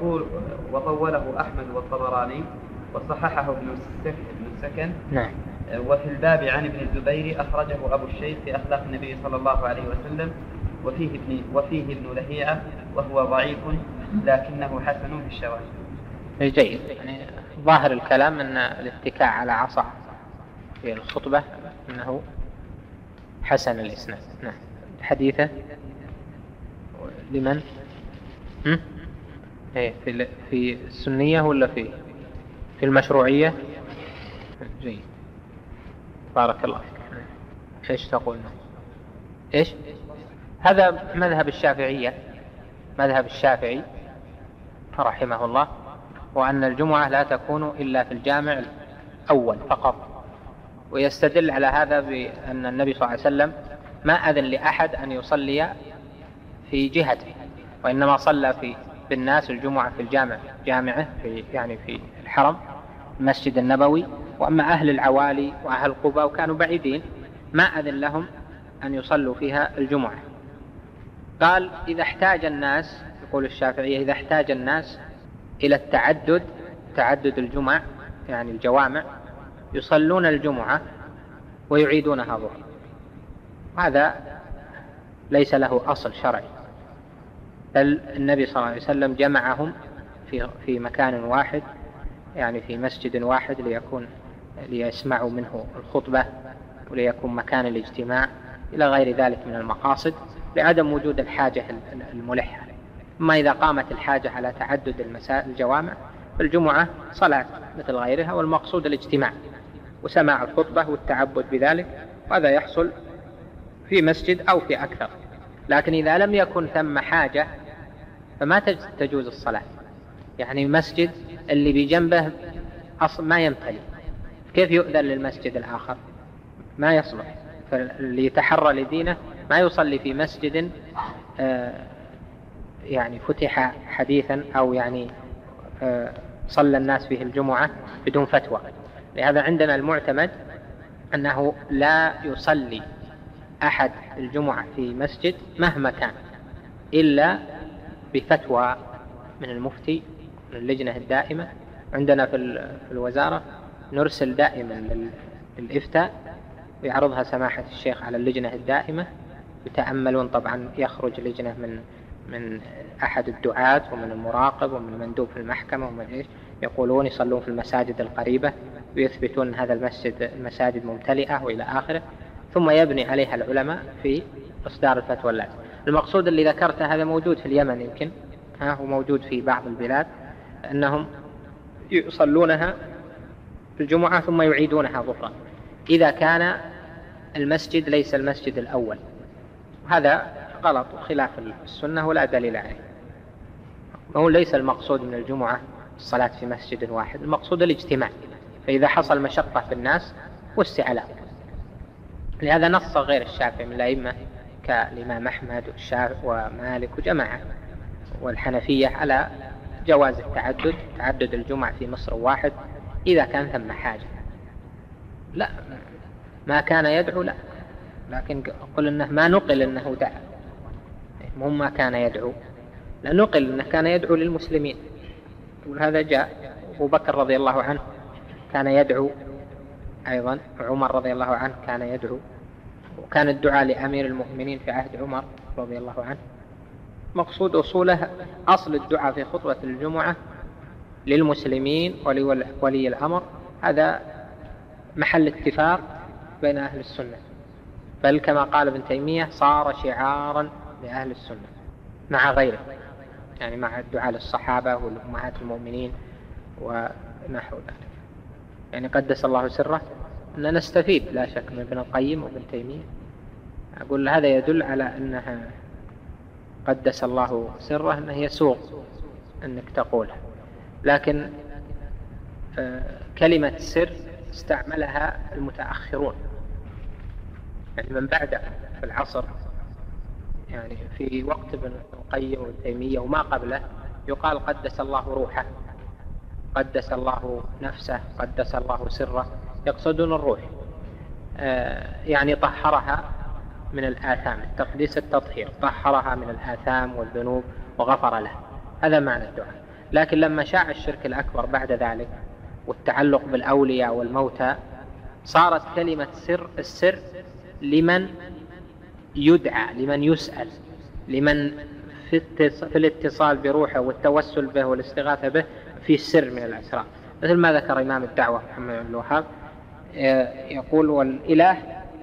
وطوله أحمد والطبراني، وصححه ابن السكن. وفي الباب عن ابن الزبير أخرجه أبو الشيخ في أخلاق النبي صلى الله عليه وسلم، وفيه ابن لهيعة، وهو ضعيف لكنه حسن في الشواهد. جيد. يعني ظاهر الكلام أن الاتكاء على عصا في الخطبة أنه حسن الإسناد. نعم. حديثه لمن؟ في السنية ولا في المشروعية؟ جيد، بارك الله فيك. ايش تقول؟ ايش هذا؟ مذهب الشافعي رحمه الله، وأن الجمعة لا تكون إلا في الجامع الأول فقط، ويستدل على هذا بأن النبي صلى الله عليه وسلم ما أذن لأحد أن يصلي في جهته، وإنما صلى بالناس الجمعة في جامعه في الحرم المسجد النبوي. وأما أهل العوالي وأهل قباء وكانوا بعيدين ما أذن لهم أن يصلوا فيها الجمعة. قال: إذا احتاج الناس، يقول الشافعية، إذا احتاج الناس إلى تعدد الجمع، يعني الجوامع، يصلون الجمعة ويعيدونها ظهر. هذا ليس له أصل شرعي، بل النبي صلى الله عليه وسلم جمعهم في مكان واحد، يعني في مسجد واحد، ليسمعوا منه الخطبة وليكون مكان الاجتماع إلى غير ذلك من المقاصد، لعدم وجود الحاجة الملحة. أما إذا قامت الحاجة على تعدد الجوامع فالجمعة صلاة مثل غيرها، والمقصود الاجتماع وسماع الخطبة والتعبد بذلك، وهذا يحصل في مسجد أو في أكثر. لكن إذا لم يكن ثم حاجة فما تجوز الصلاة. يعني مسجد اللي بجنبه أصلا ما يمتلئ، كيف يؤذن للمسجد الآخر؟ ما يصلح. فاللي يتحرى لدينه ما يصلي في مسجد يعني فتح حديثا، أو يعني صلى الناس فيه الجمعة بدون فتوى. لهذا عندنا المعتمد أنه لا يصلي أحد الجمعة في مسجد مهما كان إلا بفتوى من المفتي من اللجنة الدائمة. عندنا في الوزارة نرسل دائما للإفتاء ويعرضها سماحة الشيخ على اللجنة الدائمة، يتأملون. طبعا يخرج لجنة من أحد الدعاة ومن المراقب ومن مندوب في المحكمة ومن إيش، يقولون يصلون في المساجد القريبة ويثبتون هذا المساجد ممتلئة وإلى آخره، ثم يبني عليها العلماء في إصدار الفتوى اللازمة. المقصود اللي ذكرته هذا موجود في اليمن يمكن، هو موجود في بعض البلاد، أنهم يصلونها في الجمعة ثم يعيدونها ظهرا إذا كان المسجد ليس المسجد الأول. هذا غلط وخلاف السنة ولا دليل عليه. هو ليس المقصود من الجمعة الصلاة في مسجد واحد، المقصود الاجتماع، فإذا حصل مشقة في الناس وسع لهم. لهذا نص غير الشافعي من الأئمة كالإمام أحمد ومالك وجماعة والحنفية على جواز تعدد الجمع في مصر واحد إذا كان ثم حاجة. لا، ما كان يدعو لا، لكن قل إنه ما نقل إنه دعا، مو ما كان يدعو، لا نقل إنه كان يدعو للمسلمين. وهذا جاء أبو بكر رضي الله عنه كان يدعو أيضا، عمر رضي الله عنه كان يدعو، وكان الدعاء لأمير المؤمنين في عهد عمر رضي الله عنه. مقصود أصوله أصل الدعاء في خطبة الجمعة للمسلمين ولي الأمر، هذا محل اتفاق بين أهل السنة، بل كما قال ابن تيمية صار شعارا لأهل السنة مع غيره، يعني مع الدعاء للصحابة والأمهات المؤمنين ونحو ذلك. يعني قدس الله سره أن نستفيد لا شك من ابن القيم وابن تيمية. أقول هذا يدل على أنها قدس الله سره أنه يسوق أنك تقولها، لكن كلمة السر استعملها المتأخرون، يعني من بعد في العصر، يعني في وقت ابن القيم وابن تيمية وما قبله يقال قدس الله روحه، قدس الله نفسه، قدس الله سره، يقصدون الروح، يعني طهرها من الآثام، التقديس التطهير، طهرها من الآثام والذنوب وغفر له، هذا معنى الدعاء. لكن لما شاع الشرك الأكبر بعد ذلك والتعلق بالأولياء والموتى، صارت كلمة السر لمن يدعى، لمن يسأل، لمن في الاتصال بروحه والتوسل به والاستغاثة به في السر من الأسرار، مثل ما ذكر إمام الدعوة محمد بن الوهاب، يقول والإله،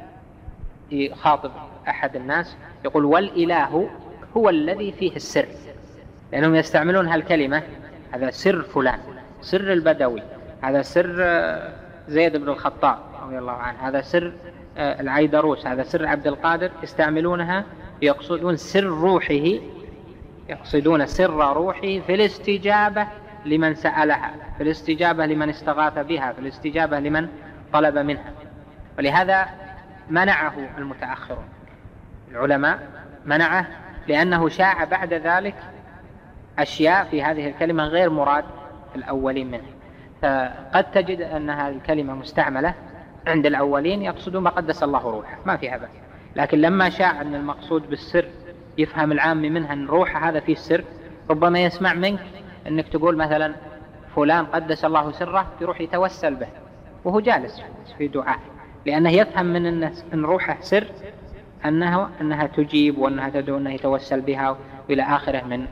يخاطب أحد الناس يقول والإله هو الذي فيه السر، لأنهم يستعملون هالكلمة، هذا سر فلان، سر البدوي، هذا سر زيد بن الخطاب رضي الله عنه، هذا سر العيدروس، هذا سر عبد القادر، يستعملونها يقصدون سر روحه، يقصدون سر روحه في الاستجابة لمن سألها، في الاستجابة لمن استغاث بها، في الاستجابة لمن طلب منها. ولهذا منعه المتأخرون، العلماء منعه، لأنه شاع بعد ذلك أشياء في هذه الكلمة غير مراد الأولين منها. فقد تجد أن هذه الكلمة مستعملة عند الأولين يقصدون ما قدس الله روحه، ما فيها بأس، لكن لما شاع أن المقصود بالسر يفهم العام منها أن روح هذا فيه السر، ربما يسمع منك أنك تقول مثلا فلان قدس الله سره، يروح يتوسل به وهو جالس في دعاء، لأنه يفهم من أن روحه سر أنها تجيب وأنها تدعو، أنه يتوسل بها وإلى آخره من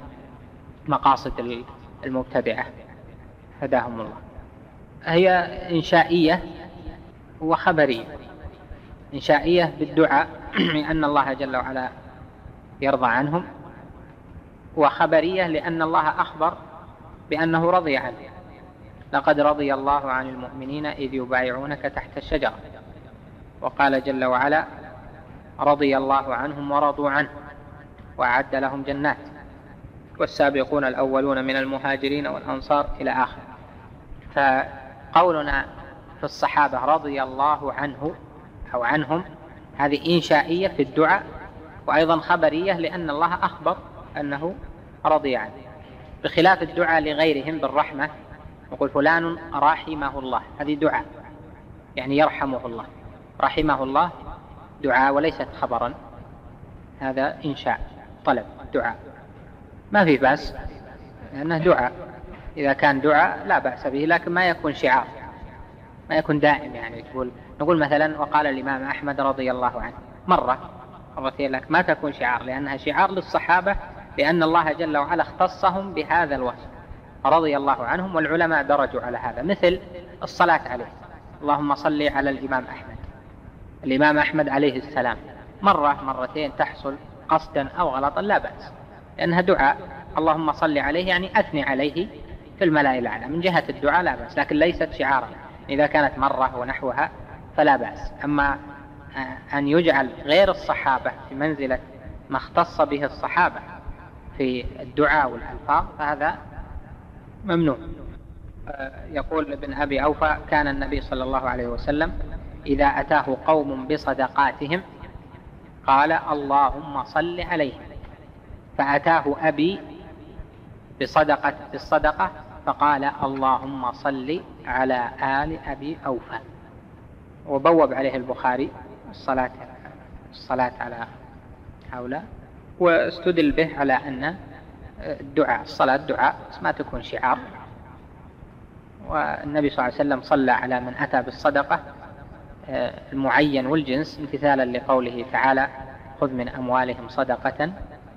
مقاصد المبتدعة هداهم الله. هي إنشائية وخبرية. إنشائية بالدعاء لأن الله جل وعلا يرضى عنهم، وخبرية لأن الله أخبر بأنه رضي عنه، لقد رضي الله عن المؤمنين إذ يبايعونك تحت الشجرة، وقال جل وعلا رضي الله عنهم ورضوا عنه وأعد لهم جنات والسابقون الأولون من المهاجرين والأنصار إلى آخر. فقولنا في الصحابة رضي الله عنه أو عنهم هذه إنشائية في الدعاء، وأيضا خبرية لأن الله أخبر أنه رضي عنه، بخلاف الدعاء لغيرهم بالرحمة، نقول فلان رحمه الله، هذه دعاء يعني يرحمه الله، رحمه الله دعاء وليست خبرا، هذا إنشاء طلب دعاء، ما في بأس لأنه دعاء إذا كان دعاء لا بأس به، لكن ما يكون شعار، ما يكون دائم. يعني نقول مثلا وقال الإمام أحمد رضي الله عنه مرتين، لك ما تكون شعار، لأنها شعار للصحابة، لأن الله جل وعلا اختصهم بهذا الوصف رضي الله عنهم، والعلماء درجوا على هذا. مثل الصلاة عليه، اللهم صل على الإمام أحمد عليه السلام، مرتين تحصل قصدا أو غلطا لا بأس، لأنها دعاء. اللهم صل عليه يعني أثني عليه في الملأ الأعلى، من جهة الدعاء لا بأس، لكن ليست شعارا. إذا كانت مرة ونحوها فلا بأس. أما أن يجعل غير الصحابة في منزلة ما اختص به الصحابة في الدعاء والألفاظ فهذا ممنوع. يقول ابن أبي أوفى: كان النبي صلى الله عليه وسلم إذا أتاه قوم بصدقاتهم قال اللهم صل عليهم، فأتاه أبي بالصدقة فقال اللهم صل على آل أبي أوفى. وبوب عليه البخاري الصلاة على هؤلاء، واستدل به على أن الدعاء، الصلاة دعاء ما تكون شعار. والنبي صلى الله عليه وسلم صلى على من أتى بالصدقة المعين والجنس امتثالا لقوله تعالى: خذ من أموالهم صدقة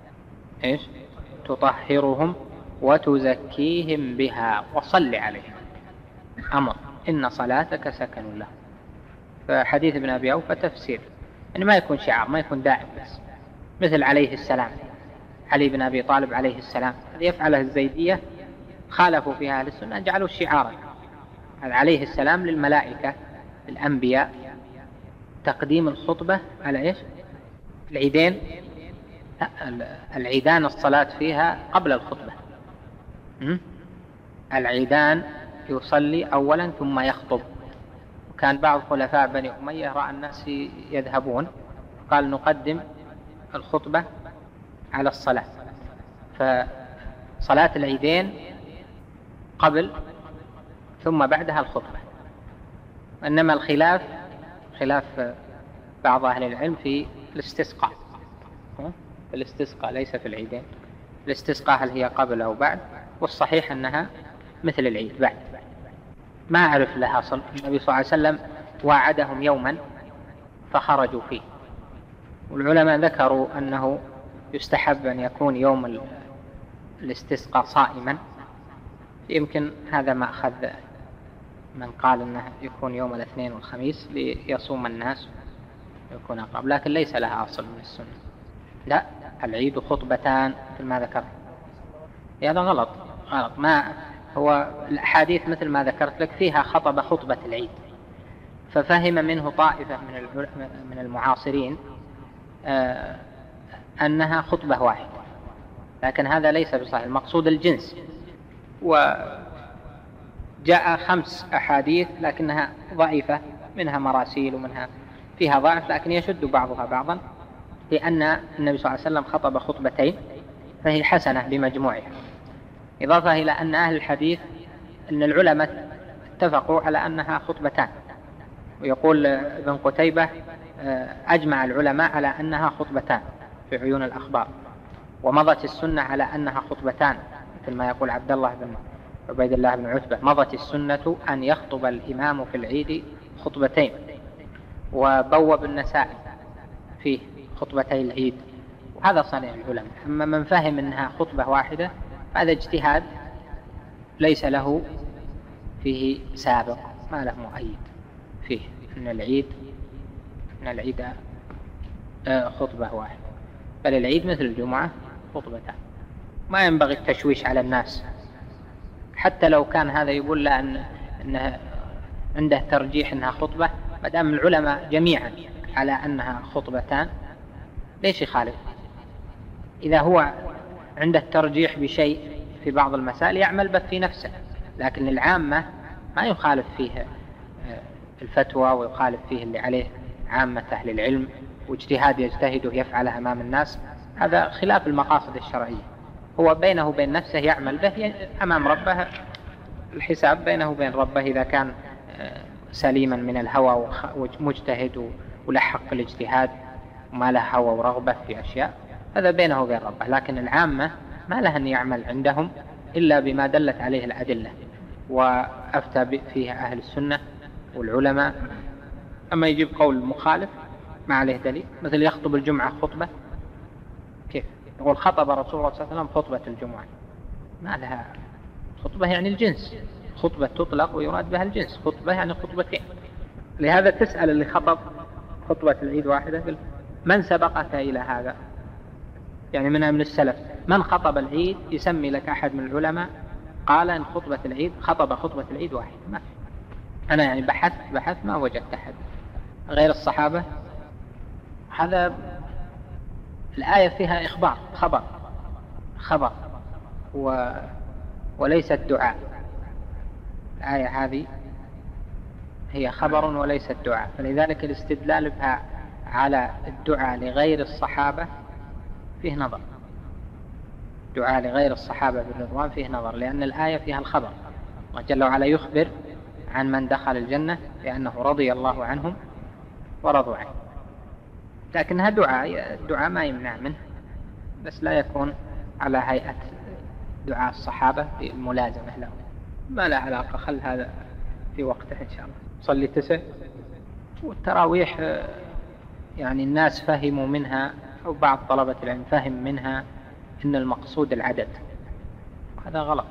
تطهرهم وتزكيهم بها وصل عليهم، أمر إن صلاتك سكن له. فحديث ابن أبي أوفى تفسير إن ما يكون شعار، ما يكون دائم بس. مثل عليه السلام، علي بن أبي طالب عليه السلام، هذه يفعله الزيدية، خالفوا فيها أهل السنة، جعلوا شعارا. هذا عليه السلام للملائكة الأنبياء، تقديم الخطبة على العيدين، العيدان الصلاة فيها قبل الخطبة. العيدان يصلي أولا ثم يخطب. وكان بعض خلفاء بني أمية رأى الناس يذهبون، قال نقدم الخطبة على الصلاة، فصلاة العيدين قبل ثم بعدها الخطبة. إنما الخلاف خلاف بعض أهل العلم في الاستسقاء، ليس في العيدين. الاستسقاء هل هي قبل أو بعد؟ والصحيح أنها مثل العيد بعد. ما أعرف لها أصل. النبي صلى الله عليه وسلم وعدهم يوما فخرجوا فيه، والعلماء ذكروا أنه يستحب أن يكون يوم الاستسقاء صائما. يمكن هذا ما أخذ من قال أنه يكون يوم الاثنين والخميس ليصوم الناس يكون أقرب، لكن ليس لها أصل من السنة. لا، العيد خطبتان مثل ما ذكرت. هذا غلط. ما هو الأحاديث مثل ما ذكرت لك فيها خطبة العيد، ففهم منه طائفة من المعاصرين أنها خطبة واحدة، لكن هذا ليس بصحيح. المقصود الجنس. وجاء 5 أحاديث لكنها ضعيفة، منها مراسيل ومنها فيها ضعف، لكن يشد بعضها بعضا، لأن النبي صلى الله عليه وسلم خطب خطبتين فهي حسنة بمجموعها. إضافة إلى أن أهل الحديث أن العلماء اتفقوا على أنها خطبتان. ويقول ابن قتيبة أجمع العلماء على أنها خطبتان في عيون الأخبار، ومضت السنة على أنها خطبتان، مثل ما يقول عبد الله بن عبيد الله بن عتبة: مضت السنة أن يخطب الإمام في العيد خطبتين. وبوب النسائي فيه خطبتي العيد، وهذا صنيع العلماء. أما من فهم أنها خطبة واحدة هذا اجتهاد ليس له فيه سابق، ما له مؤيد فيه أن العيد خطبة واحدة، بل العيد مثل الجمعة خطبتان. ما ينبغي التشويش على الناس، حتى لو كان هذا يقول لا أنه عنده ترجيح أنها خطبة، ما دام العلماء جميعا على أنها خطبتان ليش يخالف؟ إذا هو عنده الترجيح بشيء في بعض المسائل يعمل به في نفسه، لكن العامة ما يخالف فيه الفتوى ويخالف فيه اللي عليه عامة أهل العلم، واجتهاد يجتهده يفعله أمام الناس، هذا خلاف المقاصد الشرعية. هو بينه وبين نفسه يعمل به أمام ربه، الحساب بينه وبين ربه. إذا كان سليما من الهوى ومجتهد ولحق الاجتهاد وما له هوى ورغبة في أشياء، هذا بينه وبين ربه. لكن العامة ما له أن يعمل عندهم إلا بما دلت عليه الأدلة وأفتى فيها أهل السنة والعلماء. أما يجيب قول مخالف ما عليه دليل، مثل يخطب الجمعة خطبة، كيف يقول خطب رسول الله صلى الله عليه وسلم خطبة الجمعة؟ ما لها خطبة يعني الجنس، خطبة تطلق ويراد بها الجنس، خطبة يعني خطبتين. لهذا تسأل اللي خطب خطبة العيد واحدة من سبقك إلى هذا؟ يعني من السلف من خطب العيد يسمي لك أحد من العلماء قال إن خطبة العيد خطب خطبة العيد واحدة؟ ما في. أنا يعني بحثت ما وجدت أحد غير الصحابة. هذا الآية فيها إخبار، خبر وليست دعاء. الآية هذه هي خبر وليست دعاء، فلذلك الاستدلال بها على الدعاء لغير الصحابة فيه نظر. دعاء لغير الصحابة بالرضوان فيه نظر، لأن الآية فيها الخبر. الله جل وعلا يخبر عن من دخل الجنة لأنه رضي الله عنهم ورضوا عنه، لكنها دعاء، الدعاء ما يمنع منه، بس لا يكون على هيئة دعاء الصحابة الملازمة له، ما لا علاقة. خل هذا في وقته إن شاء الله. صلي 9. والتراويح يعني الناس فهموا منها أو بعض طلبة العلم فهم منها إن المقصود العدد، هذا غلط.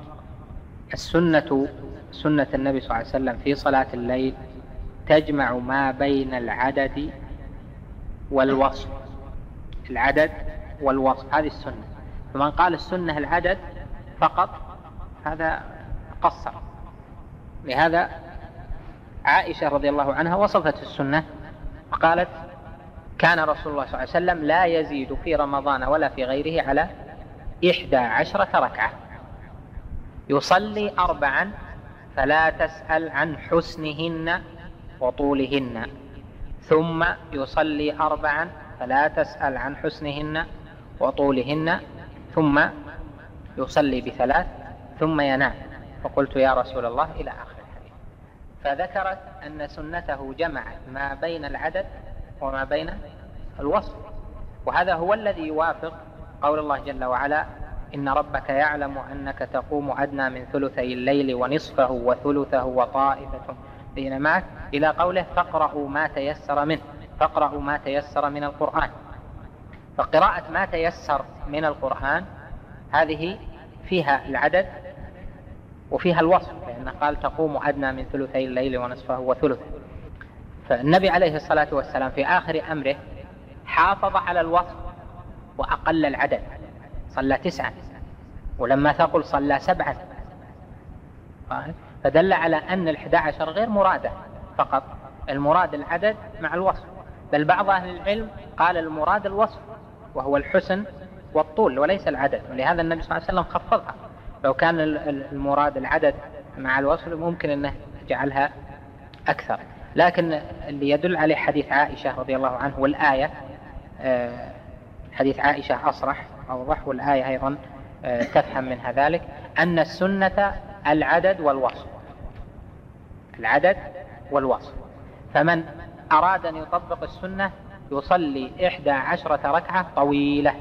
سنة النبي صلى الله عليه وسلم في صلاة الليل تجمع ما بين العدد والوصف، العدد والوصف هذه السنة. فمن قال السنة العدد فقط هذا قصر. لهذا عائشة رضي الله عنها وصفت السنة وقالت كان رسول الله صلى الله عليه وسلم لا يزيد في رمضان ولا في غيره على 11 ركعة، يصلي 4 فلا تسأل عن حسنهن وطولهن، ثم يصلي 4 فلا تسأل عن حسنهن وطولهن، ثم يصلي ب3 ثم ينام. فقلت يا رسول الله إلى آخر الحديث. فذكرت أن سنته جمعت ما بين العدد وما بين الوصف، وهذا هو الذي يوافق قول الله جل وعلا إن ربك يعلم أنك تقوم أدنى من ثلثي الليل ونصفه وثلثه وطائفة بين معك إلى قوله فاقرأوا ما تيسر من القرآن. فقراءة ما تيسر من القرآن هذه فيها العدد وفيها الوصف، لأنه قال تقوم أدنى من ثلثي الليل ونصفه وثلثه. فالنبي عليه الصلاة والسلام في آخر أمره حافظ على الوصف وأقل العدد، صلى 9، ولما ثقل صلى 7. فدل على أن 11 غير مرادة فقط، المراد العدد مع الوصف. بل بعض أهل العلم قال المراد الوصف وهو الحسن والطول وليس العدد، ولهذا النبي صلى الله عليه وسلم خفضها. لو كان المراد العدد مع الوصف ممكن أنه يجعلها أكثر، لكن اللي يدل عليه حديث عائشة رضي الله عنه والآية، حديث عائشة أصرح أوضح، والآية أيضا تفهم منها ذلك أن السنة العدد والوصف. فمن أراد أن يطبق السنة يصلي 11 ركعة طويلة،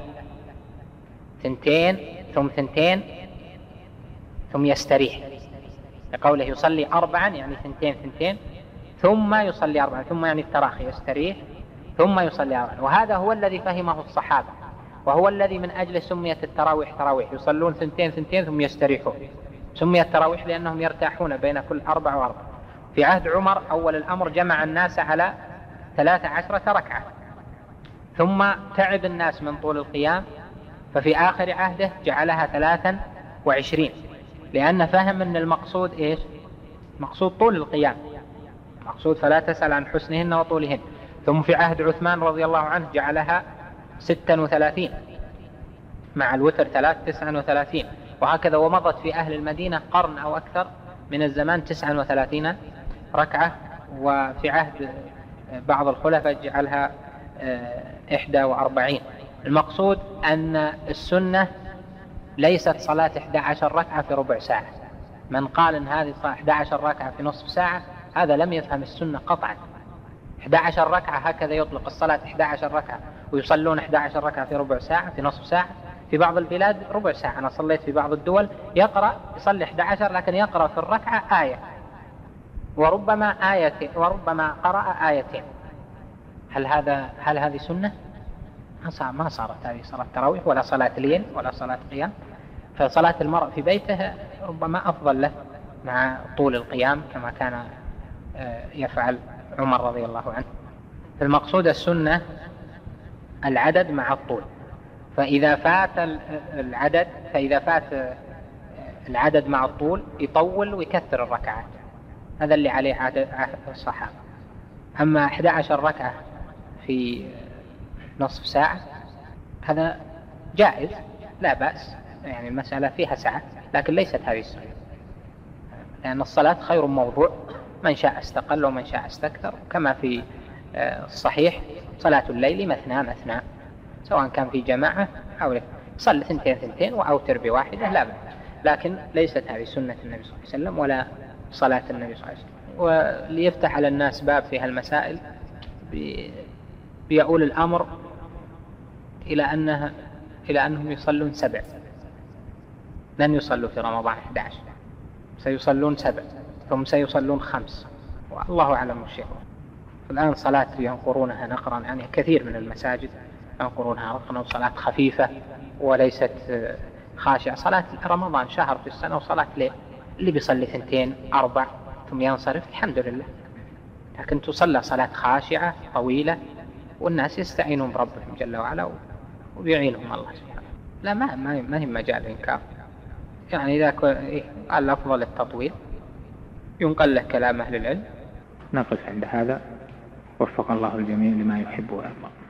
2 ثم 2 ثم يستريح، لقوله يصلي 4 يعني 2 ثم يصلي 4 ثم يعني التراخي يستريح ثم يصلي 4. وهذا هو الذي فهمه الصحابة، وهو الذي من أجل سميت التراويح تراويح، يصلون 2 ثم يستريحون. سميت التراويح لأنهم يرتاحون بين كل 4 و4. في عهد عمر أول الأمر جمع الناس على 13 ركعة، ثم تعب الناس من طول القيام، ففي آخر عهده جعلها 23، لأن فهم أن المقصود إيش؟ مقصود طول القيام، مقصود فلا تسأل عن حسنهن وطولهن. ثم في عهد عثمان رضي الله عنه جعلها 36 مع الوتر 39، وهكذا. ومضت في أهل المدينة قرن أو أكثر من الزمان 39 ركعة، وفي عهد بعض الخلفاء جعلها 41. المقصود أن السنة ليست صلاة 11 ركعة في ربع ساعة. من قال أن هذه 11 ركعة في نصف ساعة هذا لم يفهم السنة قطعا. 11 ركعة هكذا يطلق الصلاة 11 ركعة ويصلون 11 ركعة في ربع ساعة في نصف ساعة، في بعض البلاد ربع ساعة. أنا صليت في بعض الدول يصلي 11 لكن يقرأ في الركعة آية وربما آيتين وربما قرأ آيتين. هل هذه سنة؟ ما صارت هذه صلاة تراويح ولا صلاة ليل ولا صلاة قيام. فصلاة المرء في بيته ربما أفضل له مع طول القيام كما كان يفعل عمر رضي الله عنه. المقصود السنة العدد مع الطول. فإذا فات العدد مع الطول يطول ويكثر الركعات، هذا اللي عليه عهد الصحابة. أما 11 ركعة في نصف ساعة هذا جائز لا بأس، يعني المسألة فيها سعة، لكن ليست هذه السنة، لأن الصلاة خير موضوع، من شاء استقل ومن شاء استكثر. كما في الصحيح صلاة الليل مثنى مثنى، سواء كان في جماعة أو صلي 2 وأوتر بواحدة لا بأس، لكن ليست هذه سنة النبي صلى الله عليه وسلم ولا صلاة النبي صلى الله عليه وسلم. وليفتح على الناس باب في هالمسائل بيؤول الأمر إلى أنهم يصلون 7، لن يصلوا في رمضان 11، سيصلون 7 ثم سيصلون 5، والله أعلم الشيء. الآن صلاة ينقرونها نقرا، يعني كثير من المساجد ينقرونها نقرا، وصلاة خفيفة وليست خاشعة. صلاة رمضان شهر في السنة وصلاة ليل، اللي بيصلي 2 4 ثم ينصرف الحمد لله، لكن تصلى صلاة خاشعة طويلة والناس يستعينون بربهم جل وعلا وبيعينهم الله سبحانه. لا ما هي مجال إنكار، يعني إذا قال الأفضل التطويل ينقل له كلام أهل العلم. نقف عند هذا، وفق الله الجميع لما يحب ويرضى.